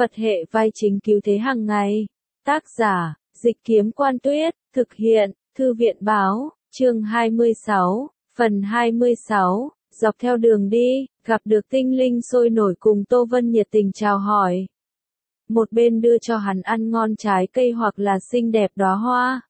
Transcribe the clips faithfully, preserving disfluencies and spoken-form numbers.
Phật hệ vai chính cứu thế hàng ngày. Tác giả, Dịch Kiếm Quan Tuyết, thực hiện, Thư viện Báo, chương hai mươi sáu, phần hai mươi sáu, dọc theo đường đi, gặp được tinh linh sôi nổi cùng Tô Vân nhiệt tình chào hỏi. Một bên đưa cho hắn ăn ngon trái cây hoặc là xinh đẹp đóa hoa.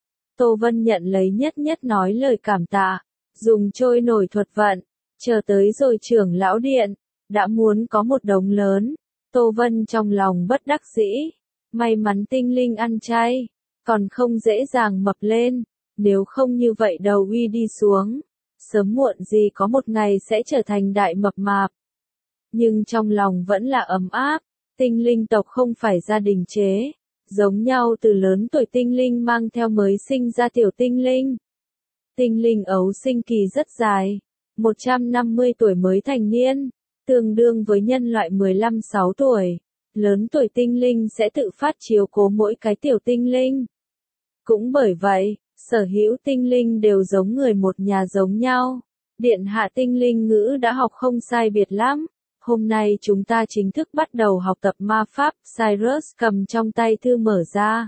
Tô Vân nhận lấy nhất nhất nói lời cảm tạ, dùng trôi nổi thuật vận, chờ tới rồi trưởng lão điện, đã muốn có một đống lớn. Tô Vân trong lòng bất đắc dĩ, may mắn tinh linh ăn chay, còn không dễ dàng mập lên, nếu không như vậy đầu uy đi xuống, sớm muộn gì có một ngày sẽ trở thành đại mập mạp. Nhưng trong lòng vẫn là ấm áp, tinh linh tộc không phải gia đình chế, giống nhau từ lớn tuổi tinh linh mang theo mới sinh ra tiểu tinh linh. Tinh linh ấu sinh kỳ rất dài, một trăm năm mươi tuổi mới thành niên, tương đương với nhân loại mười lăm sáu tuổi. Lớn tuổi tinh linh sẽ tự phát chiếu cố mỗi cái tiểu tinh linh. Cũng bởi vậy, sở hữu tinh linh đều giống người một nhà giống nhau. Điện hạ tinh linh ngữ đã học không sai biệt lắm. Hôm nay chúng ta chính thức bắt đầu học tập ma pháp. Cyrus cầm trong tay thư mở ra.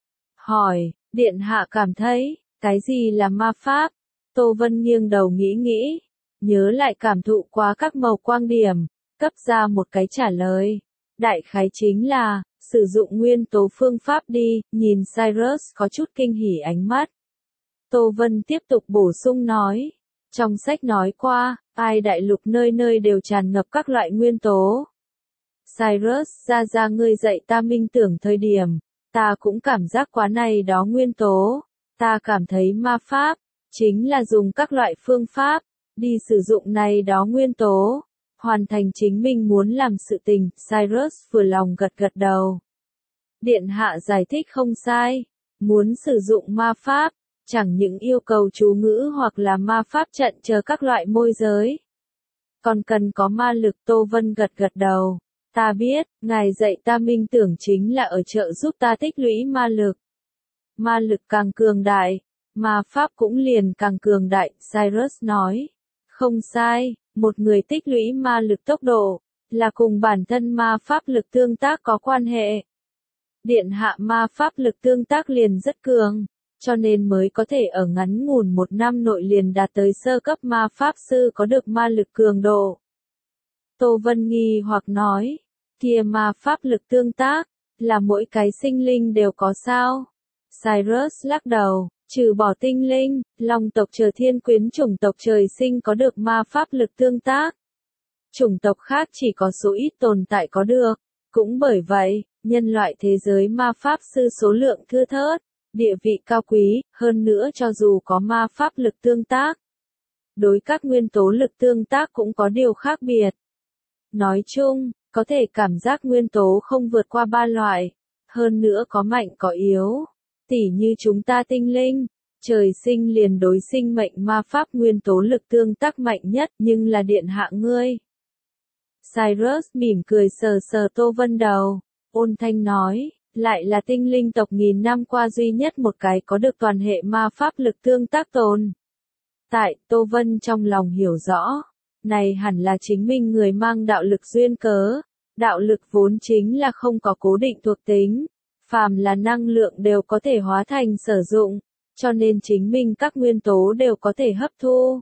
Hỏi, điện hạ cảm thấy, cái gì là ma pháp? Tô Vân nghiêng đầu nghĩ nghĩ, nhớ lại cảm thụ qua các màu quang điểm, cấp ra một cái trả lời. Đại khái chính là, sử dụng nguyên tố phương pháp đi, nhìn Cyrus có chút kinh hỉ ánh mắt. Tô Vân tiếp tục bổ sung nói, trong sách nói qua, ai đại lục nơi nơi đều tràn ngập các loại nguyên tố. Cyrus, ra ra ngươi dạy ta minh tưởng thời điểm, ta cũng cảm giác quá này đó nguyên tố, ta cảm thấy ma pháp, chính là dùng các loại phương pháp, đi sử dụng này đó nguyên tố. Hoàn thành chính mình muốn làm sự tình, Cyrus vừa lòng gật gật đầu. Điện hạ giải thích không sai, muốn sử dụng ma pháp, chẳng những yêu cầu chú ngữ hoặc là ma pháp trận chờ các loại môi giới. Còn cần có ma lực. Tô Vân gật gật đầu, ta biết, ngài dạy ta minh tưởng chính là ở trợ giúp ta tích lũy ma lực. Ma lực càng cường đại, ma pháp cũng liền càng cường đại, Cyrus nói. Không sai. Một người tích lũy ma lực tốc độ, là cùng bản thân ma pháp lực tương tác có quan hệ. Điện hạ ma pháp lực tương tác liền rất cường, cho nên mới có thể ở ngắn ngủn một năm nội liền đạt tới sơ cấp ma pháp sư có được ma lực cường độ. Tô Vân nghi hoặc nói, kia ma pháp lực tương tác, là mỗi cái sinh linh đều có sao? Cyrus lắc đầu. Trừ bỏ tinh linh, long tộc chờ thiên quyến chủng tộc trời sinh có được ma pháp lực tương tác. Chủng tộc khác chỉ có số ít tồn tại có được. Cũng bởi vậy, nhân loại thế giới ma pháp sư số lượng thưa thớt, địa vị cao quý, hơn nữa cho dù có ma pháp lực tương tác. Đối các nguyên tố lực tương tác cũng có điều khác biệt. Nói chung, có thể cảm giác nguyên tố không vượt qua ba loại, hơn nữa có mạnh có yếu. Tỉ như chúng ta tinh linh, trời sinh liền đối sinh mệnh ma pháp nguyên tố lực tương tác mạnh nhất, nhưng là điện hạ ngươi. Cyrus mỉm cười sờ sờ Tô Vân đầu, ôn thanh nói, lại là tinh linh tộc nghìn năm qua duy nhất một cái có được toàn hệ ma pháp lực tương tác tồn. Tại, Tô Vân trong lòng hiểu rõ, này hẳn là chính mình người mang đạo lực duyên cớ, đạo lực vốn chính là không có cố định thuộc tính. Phàm là năng lượng đều có thể hóa thành sử dụng, cho nên chính mình các nguyên tố đều có thể hấp thu.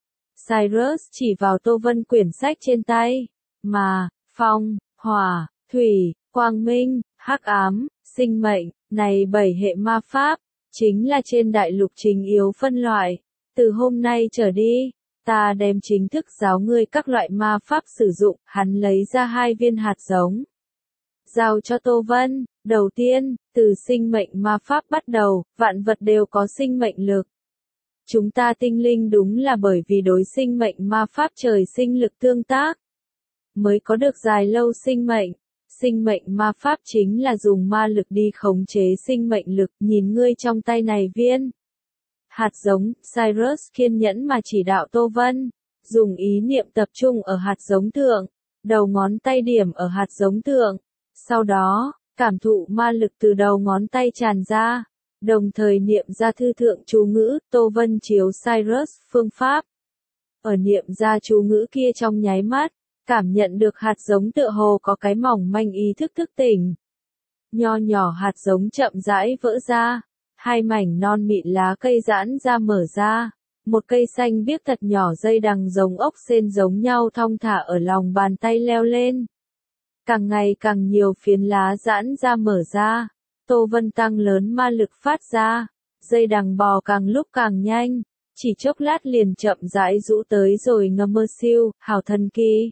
Cyrus chỉ vào Tô Vân quyển sách trên tay, mà, phong, hỏa, thủy, quang minh, hắc ám, sinh mệnh, này bảy hệ ma pháp, chính là trên đại lục chính yếu phân loại. Từ hôm nay trở đi, ta đem chính thức giáo ngươi các loại ma pháp sử dụng. Hắn lấy ra hai viên hạt giống, giao cho Tô Vân. Đầu tiên, từ sinh mệnh ma pháp bắt đầu, vạn vật đều có sinh mệnh lực. Chúng ta tinh linh đúng là bởi vì đối sinh mệnh ma pháp trời sinh lực tương tác, mới có được dài lâu sinh mệnh. Sinh mệnh ma pháp chính là dùng ma lực đi khống chế sinh mệnh lực. Nhìn ngươi trong tay này viên hạt giống, Cyrus kiên nhẫn mà chỉ đạo Tô Vân, dùng ý niệm tập trung ở hạt giống thượng, đầu ngón tay điểm ở hạt giống thượng, sau đó, cảm thụ ma lực từ đầu ngón tay tràn ra, đồng thời niệm ra thư thượng chú ngữ. Tô Vân chiếu Cyrus phương pháp. Ở niệm ra chú ngữ kia trong nháy mắt, Cảm nhận được hạt giống tựa hồ có cái mỏng manh ý thức thức tỉnh. Nho nhỏ hạt giống chậm rãi vỡ ra, hai mảnh non mịn lá cây giãn ra mở ra, một cây xanh biếc thật nhỏ dây đằng giống ốc sên giống nhau thong thả ở lòng bàn tay leo lên. Càng ngày càng nhiều phiến lá giãn ra mở ra, Tô Vân tăng lớn ma lực phát ra, dây đằng bò càng lúc càng nhanh, chỉ chốc lát liền chậm rãi rũ tới rồi ngâm mơ siêu, hào thần kỳ.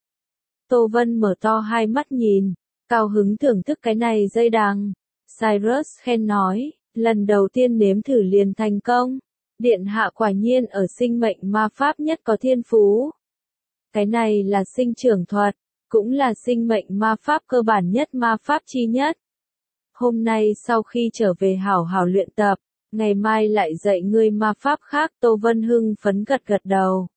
Tô Vân mở to hai mắt nhìn, cao hứng thưởng thức cái này dây đằng. Cyrus khen nói, lần đầu tiên nếm thử liền thành công. Điện hạ quả nhiên ở sinh mệnh ma pháp nhất có thiên phú. Cái này là sinh trưởng thuật, cũng là sinh mệnh ma pháp cơ bản nhất ma pháp chi nhất. Hôm nay sau khi trở về hảo hảo luyện tập, ngày mai lại dạy ngươi ma pháp khác. Tô Vân hưng phấn gật gật đầu.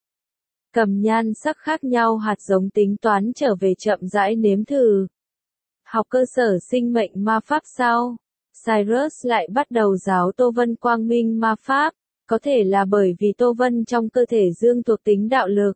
Cầm nhan sắc khác nhau hạt giống tính toán trở về chậm rãi nếm thử. Học cơ sở sinh mệnh ma pháp sau, Cyrus lại bắt đầu giáo Tô Vân quang minh ma pháp, có thể là bởi vì Tô Vân trong cơ thể dương thuộc tính đạo lực.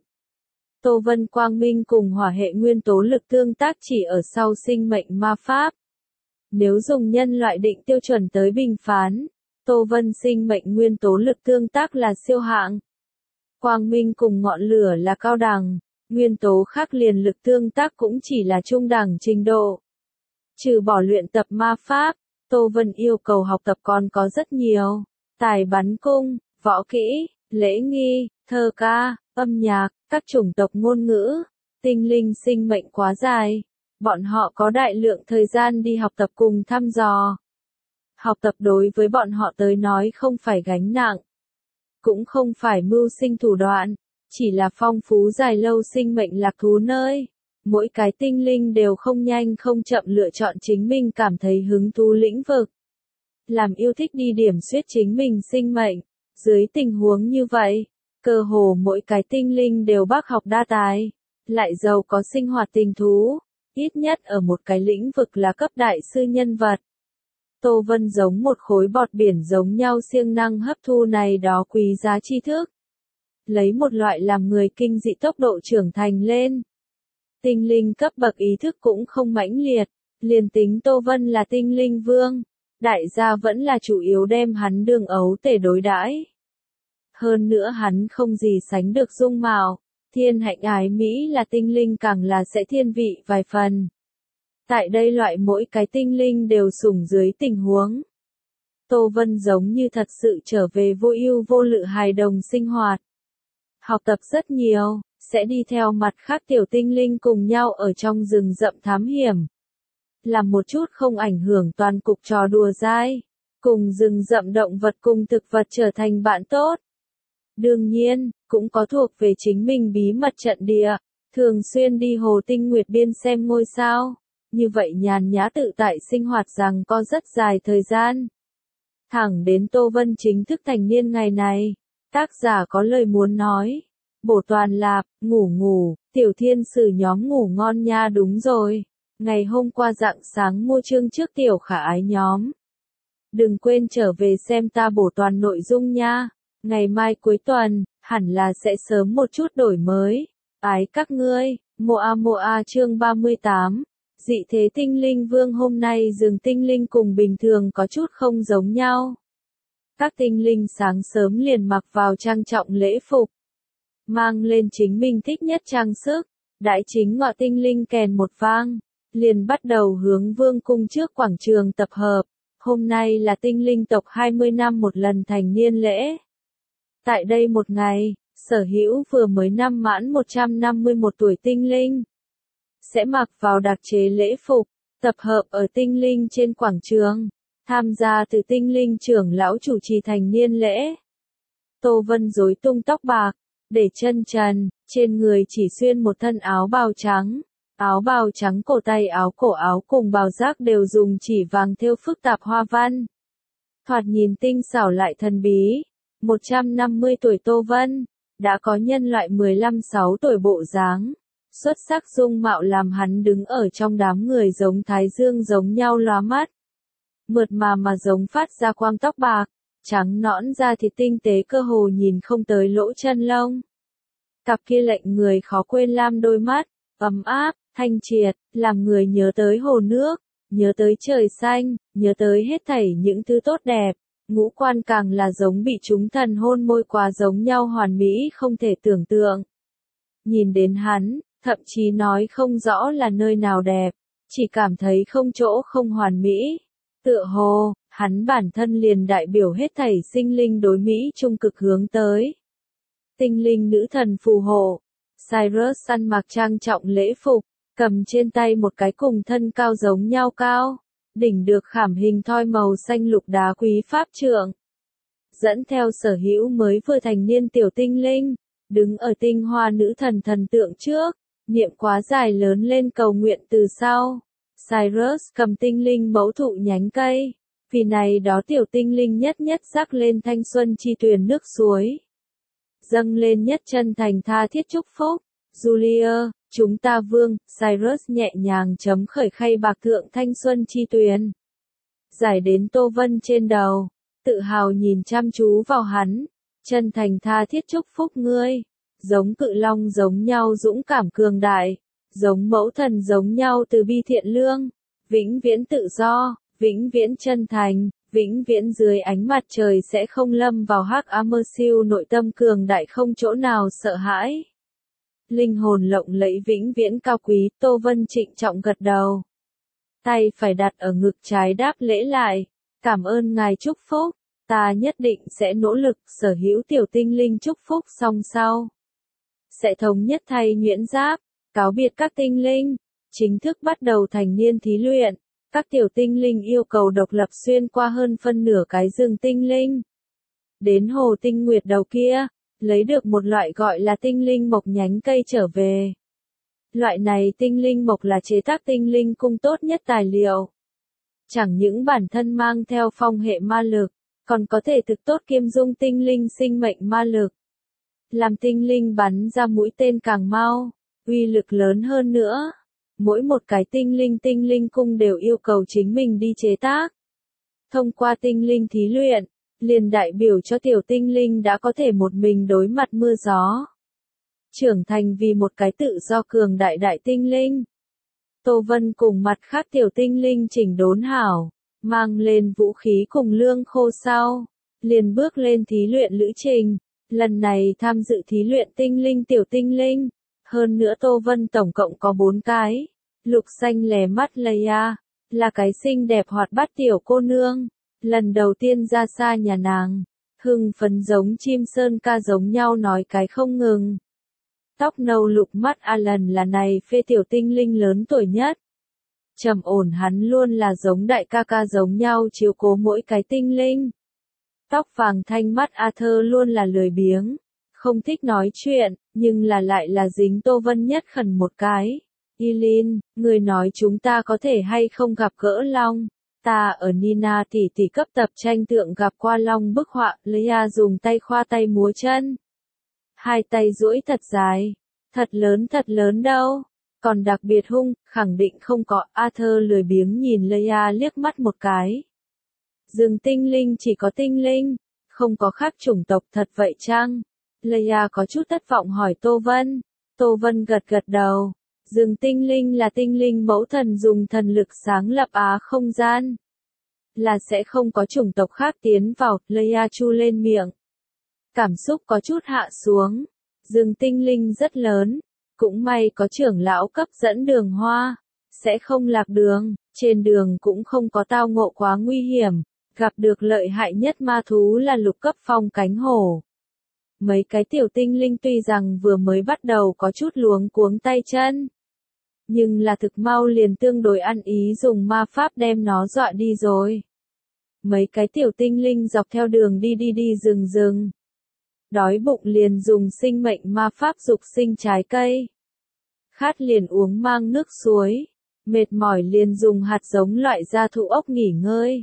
Tô Vân quang minh cùng hỏa hệ nguyên tố lực tương tác chỉ ở sau sinh mệnh ma pháp. Nếu dùng nhân loại định tiêu chuẩn tới bình phán, Tô Vân sinh mệnh nguyên tố lực tương tác là siêu hạng. Quang minh cùng ngọn lửa là cao đẳng, nguyên tố khác liền lực tương tác cũng chỉ là trung đẳng trình độ. Trừ bỏ luyện tập ma pháp, Tô Vân yêu cầu học tập còn có rất nhiều. Tài bắn cung, võ kỹ, lễ nghi, thơ ca, âm nhạc, các chủng tộc ngôn ngữ, tinh linh sinh mệnh quá dài. Bọn họ có đại lượng thời gian đi học tập cùng thăm dò. Học tập đối với bọn họ tới nói không phải gánh nặng, cũng không phải mưu sinh thủ đoạn, chỉ là phong phú dài lâu sinh mệnh lạc thú nơi. Mỗi cái tinh linh đều không nhanh không chậm lựa chọn chính mình cảm thấy hứng thú lĩnh vực. Làm yêu thích đi điểm xuyết chính mình sinh mệnh. Dưới tình huống như vậy, cơ hồ mỗi cái tinh linh đều bác học đa tài, lại giàu có sinh hoạt tình thú, ít nhất ở một cái lĩnh vực là cấp đại sư nhân vật. Tô Vân giống một khối bọt biển giống nhau siêng năng hấp thu này đó quý giá tri thức. Lấy một loại làm người kinh dị tốc độ trưởng thành lên. Tinh linh cấp bậc ý thức cũng không mãnh liệt, liền tính Tô Vân là tinh linh vương, đại gia vẫn là chủ yếu đem hắn đương ấu tể đối đãi. Hơn nữa hắn không gì sánh được dung mạo, thiên hạnh ái Mỹ là tinh linh càng là sẽ thiên vị vài phần. Tại đây loại mỗi cái tinh linh đều sủng dưới tình huống. Tô Vân giống như thật sự trở về vô ưu vô lự hài đồng sinh hoạt. Học tập rất nhiều, sẽ đi theo mặt khác tiểu tinh linh cùng nhau ở trong rừng rậm thám hiểm. Làm một chút không ảnh hưởng toàn cục trò đùa dai, cùng rừng rậm động vật cùng thực vật trở thành bạn tốt. Đương nhiên, cũng có thuộc về chính mình bí mật trận địa, thường xuyên đi hồ tinh nguyệt biên xem ngôi sao, như vậy nhàn nhã tự tại sinh hoạt rằng có rất dài thời gian. Thẳng đến Tô Vân chính thức thành niên ngày này, tác giả có lời muốn nói. Bổ toàn lạp, ngủ ngủ, tiểu thiên sử nhóm ngủ ngon nha đúng rồi. Ngày hôm qua rạng sáng mua chương trước tiểu khả ái nhóm. Đừng quên trở về xem ta bổ toàn nội dung nha. Ngày mai cuối tuần, hẳn là sẽ sớm một chút đổi mới. Ái các ngươi, Moa Moa chương ba mươi tám. Dị thế tinh linh vương hôm nay rừng tinh linh cùng bình thường có chút không giống nhau. Các tinh linh sáng sớm liền mặc vào trang trọng lễ phục. Mang lên chính mình thích nhất trang sức, đại chính ngọ tinh linh kèn một vang, liền bắt đầu hướng vương cung trước quảng trường tập hợp. Hôm nay là tinh linh tộc hai mươi năm một lần thành niên lễ. Tại đây một ngày, sở hữu vừa mới năm mãn một trăm năm mươi mốt tuổi tinh linh sẽ mặc vào đặc chế lễ phục, tập hợp ở tinh linh trên quảng trường, tham gia từ tinh linh trưởng lão chủ trì thành niên lễ. Tô Vân rối tung tóc bạc, để chân trần, trên người chỉ xuyên một thân áo bào trắng. Áo bào trắng cổ tay áo cổ áo cùng bào giác đều dùng chỉ vàng thêu phức tạp hoa văn. Thoạt nhìn tinh xảo lại thần bí. một trăm năm mươi tuổi Tô Vân, đã có nhân loại mười lăm sáu tuổi bộ dáng. Xuất sắc dung mạo làm hắn đứng ở trong đám người giống thái dương giống nhau lóa mắt. Mượt mà mà giống phát ra quang tóc bạc, trắng nõn da thịt tinh tế cơ hồ nhìn không tới lỗ chân lông. Cặp kia lệnh người khó quên lam đôi mắt, ấm áp, thanh triệt, làm người nhớ tới hồ nước, nhớ tới trời xanh, nhớ tới hết thảy những thứ tốt đẹp. Ngũ quan càng là giống bị chúng thần hôn môi quá giống nhau hoàn mỹ không thể tưởng tượng. Nhìn đến hắn, thậm chí nói không rõ là nơi nào đẹp, chỉ cảm thấy không chỗ không hoàn mỹ. Tựa hồ, hắn bản thân liền đại biểu hết thảy sinh linh đối Mỹ trung cực hướng tới. Tinh linh nữ thần phù hộ. Cyrus ăn mặc trang trọng lễ phục, cầm trên tay một cái cùng thân cao giống nhau cao, đỉnh được khảm hình thoi màu xanh lục đá quý pháp trượng. Dẫn theo sở hữu mới vừa thành niên tiểu tinh linh, đứng ở tinh hoa nữ thần thần tượng trước, niệm quá dài lớn lên cầu nguyện từ sau. Cyrus cầm tinh linh mẫu thụ nhánh cây, vì này đó tiểu tinh linh nhất nhất rắc lên thanh xuân chi tuyền nước suối. Dâng lên nhất chân thành tha thiết chúc phúc. Julia, chúng ta vương, Cyrus nhẹ nhàng chấm khởi khay bạc thượng thanh xuân chi tuyền. Giải đến Tô Vân trên đầu, tự hào nhìn chăm chú vào hắn, chân thành tha thiết chúc phúc ngươi, giống cự long giống nhau dũng cảm cường đại, giống mẫu thần giống nhau từ bi thiện lương, vĩnh viễn tự do, vĩnh viễn chân thành, vĩnh viễn dưới ánh mặt trời sẽ không lâm vào hắc ám mơ siêu nội tâm cường đại không chỗ nào sợ hãi. Linh hồn lộng lẫy vĩnh viễn cao quý, Tô Vân trịnh trọng gật đầu. Tay phải đặt ở ngực trái đáp lễ lại, cảm ơn ngài chúc phúc, ta nhất định sẽ nỗ lực sở hữu tiểu tinh linh chúc phúc song sau. Sẽ thống nhất thay nhuyễn giáp, cáo biệt các tinh linh, chính thức bắt đầu thành niên thí luyện. Các tiểu tinh linh yêu cầu độc lập xuyên qua hơn phân nửa cái rừng tinh linh. Đến hồ tinh nguyệt đầu kia, lấy được một loại gọi là tinh linh mộc nhánh cây trở về. Loại này tinh linh mộc là chế tác tinh linh cung tốt nhất tài liệu. Chẳng những bản thân mang theo phong hệ ma lực, còn có thể thực tốt kiêm dung tinh linh sinh mệnh ma lực. Làm tinh linh bắn ra mũi tên càng mau, uy lực lớn hơn nữa. Mỗi một cái tinh linh tinh linh cung đều yêu cầu chính mình đi chế tác. Thông qua tinh linh thí luyện, liền đại biểu cho tiểu tinh linh đã có thể một mình đối mặt mưa gió. Trưởng thành vì một cái tự do cường đại đại tinh linh. Tô Vân cùng mặt khác tiểu tinh linh chỉnh đốn hảo, mang lên vũ khí cùng lương khô sau, liền bước lên thí luyện lữ trình. Lần này tham dự thí luyện tinh linh tiểu tinh linh. Hơn nữa Tô Vân tổng cộng có bốn cái. Lục xanh lè mắt Leia, là cái xinh đẹp hoạt bát tiểu cô nương. Lần đầu tiên ra xa nhà nàng, hưng phấn giống chim sơn ca giống nhau nói cái không ngừng. Tóc nâu lục mắt Alan là này phê tiểu tinh linh lớn tuổi nhất. Trầm ổn hắn luôn là giống đại ca ca giống nhau chiếu cố mỗi cái tinh linh. Tóc vàng thanh mắt Arthur luôn là lười biếng, không thích nói chuyện, nhưng là lại là dính Tô Vân nhất khẩn một cái. Eileen, người nói chúng ta có thể hay không gặp gỡ long. Ta ở Nina tỷ tỷ cấp tập tranh tượng gặp qua long bức họa, Leia dùng tay khoa tay múa chân. Hai tay duỗi thật dài, thật lớn thật lớn đâu, còn đặc biệt hung, khẳng định không có. Arthur lười biếng nhìn Leia liếc mắt một cái. Rừng tinh linh chỉ có tinh linh, không có khác chủng tộc thật vậy chăng? Leia có chút thất vọng hỏi Tô Vân. Tô Vân gật gật đầu. Rừng tinh linh là tinh linh mẫu thần dùng thần lực sáng lập á không gian. Là sẽ không có chủng tộc khác tiến vào, Leia chu lên miệng. Cảm xúc có chút hạ xuống. Rừng tinh linh rất lớn. Cũng may có trưởng lão cấp dẫn đường hoa. Sẽ không lạc đường, trên đường cũng không có tao ngộ quá nguy hiểm. Gặp được lợi hại nhất ma thú là lục cấp phong cánh hổ. Mấy cái tiểu tinh linh tuy rằng vừa mới bắt đầu có chút luống cuống tay chân. Nhưng là thực mau liền tương đối ăn ý dùng ma pháp đem nó dọa đi rồi. Mấy cái tiểu tinh linh dọc theo đường đi đi đi rừng rừng. Đói bụng liền dùng sinh mệnh ma pháp dục sinh trái cây. Khát liền uống mang nước suối. Mệt mỏi liền dùng hạt giống loại ra thụ ốc nghỉ ngơi.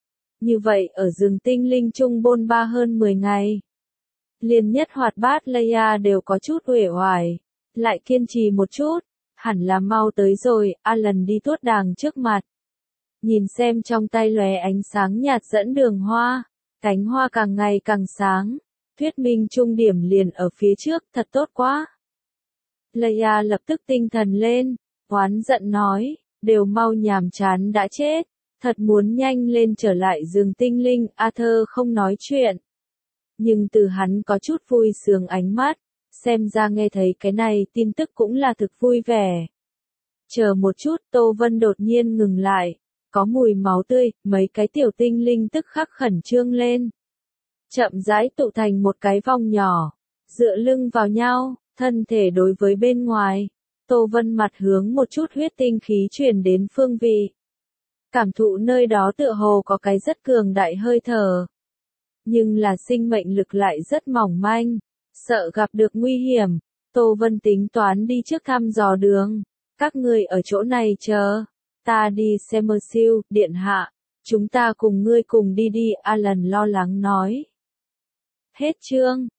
Như vậy ở rừng tinh linh chung bôn ba hơn mười ngày. Liền nhất hoạt bát Leia đều có chút uể oải. Lại kiên trì một chút. Hẳn là mau tới rồi, Alan đi tuốt đàng trước mặt. Nhìn xem trong tay lóe ánh sáng nhạt dẫn đường hoa. Cánh hoa càng ngày càng sáng. Thuyết minh trung điểm liền ở phía trước, thật tốt quá. Leia lập tức tinh thần lên, oán giận nói, đều mau nhàm chán đã chết, thật muốn nhanh lên trở lại giường tinh linh. Arthur không nói chuyện, nhưng từ hắn có chút vui sướng ánh mắt, xem ra nghe thấy cái này tin tức cũng là thực vui vẻ. Chờ một chút, Tô Vân đột nhiên ngừng lại, có mùi máu tươi, mấy cái tiểu tinh linh tức khắc khẩn trương lên. Chậm rãi tụ thành một cái vòng nhỏ, dựa lưng vào nhau, thân thể đối với bên ngoài. Tô Vân mặt hướng một chút huyết tinh khí truyền đến phương vị. Cảm thụ nơi đó tựa hồ có cái rất cường đại hơi thở. Nhưng là sinh mệnh lực lại rất mỏng manh, sợ gặp được nguy hiểm. Tô Vân tính toán đi trước thăm dò đường. Các người ở chỗ này chờ. Ta đi xem mơ siêu, điện hạ. Chúng ta cùng ngươi cùng đi đi, Alan lo lắng nói. Hết chương.